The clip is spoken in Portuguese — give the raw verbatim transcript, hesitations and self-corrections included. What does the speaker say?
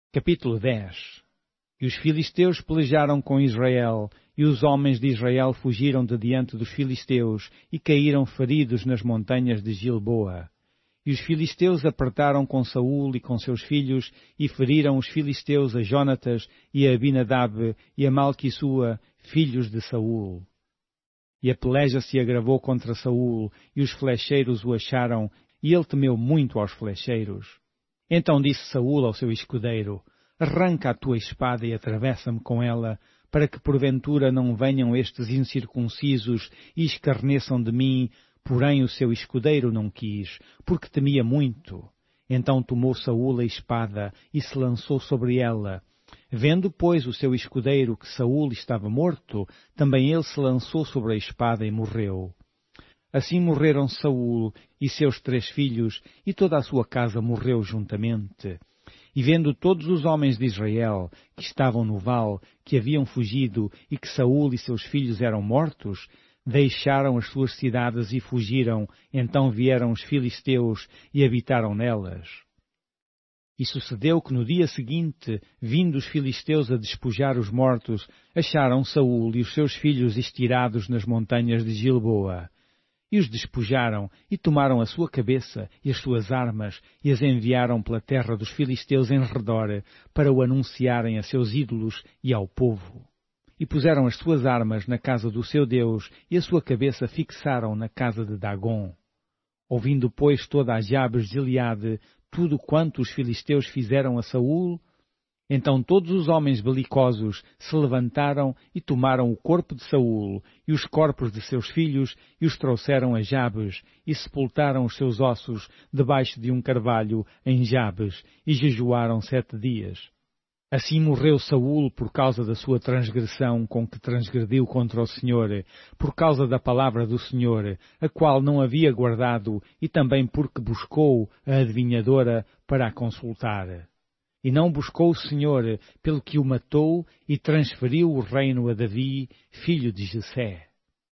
Capítulo dez. E os filisteus pelejaram com Israel, e os homens de Israel fugiram de diante dos filisteus, e caíram feridos nas montanhas de Gilboa. E os filisteus apertaram com Saul e com seus filhos, e feriram os filisteus a Jonatas, e a Abinadab, e a Malquissua, filhos de Saul. E a peleja se agravou contra Saul, e os flecheiros o acharam, e ele temeu muito aos flecheiros. Então disse Saul ao seu escudeiro: Arranca a tua espada e atravessa-me com ela, para que porventura não venham estes incircuncisos e escarneçam de mim. Porém o seu escudeiro não quis, porque temia muito. Então tomou Saul a espada e se lançou sobre ela. Vendo, pois, o seu escudeiro que Saul estava morto, também ele se lançou sobre a espada e morreu. Assim morreram Saul e seus três filhos, e toda a sua casa morreu juntamente. E vendo todos os homens de Israel, que estavam no vale, que haviam fugido, e que Saul e seus filhos eram mortos, deixaram as suas cidades e fugiram. Então vieram os filisteus e habitaram nelas. E sucedeu que no dia seguinte, vindo os filisteus a despojar os mortos, acharam Saul e os seus filhos estirados nas montanhas de Gilboa. E os despojaram, e tomaram a sua cabeça e as suas armas, e as enviaram pela terra dos filisteus em redor, para o anunciarem a seus ídolos e ao povo. E puseram as suas armas na casa do seu Deus, e a sua cabeça fixaram na casa de Dagom. Ouvindo, pois, toda a Jabes de Gileade tudo quanto os filisteus fizeram a Saul, então todos os homens belicosos se levantaram e tomaram o corpo de Saul e os corpos de seus filhos e os trouxeram a Jabes e sepultaram os seus ossos debaixo de um carvalho em Jabes e jejuaram sete dias. Assim morreu Saul por causa da sua transgressão com que transgrediu contra o Senhor, por causa da palavra do Senhor, a qual não havia guardado, e também porque buscou a adivinhadora para a consultar. E não buscou o Senhor, pelo que o matou e transferiu o reino a Davi, filho de Jessé.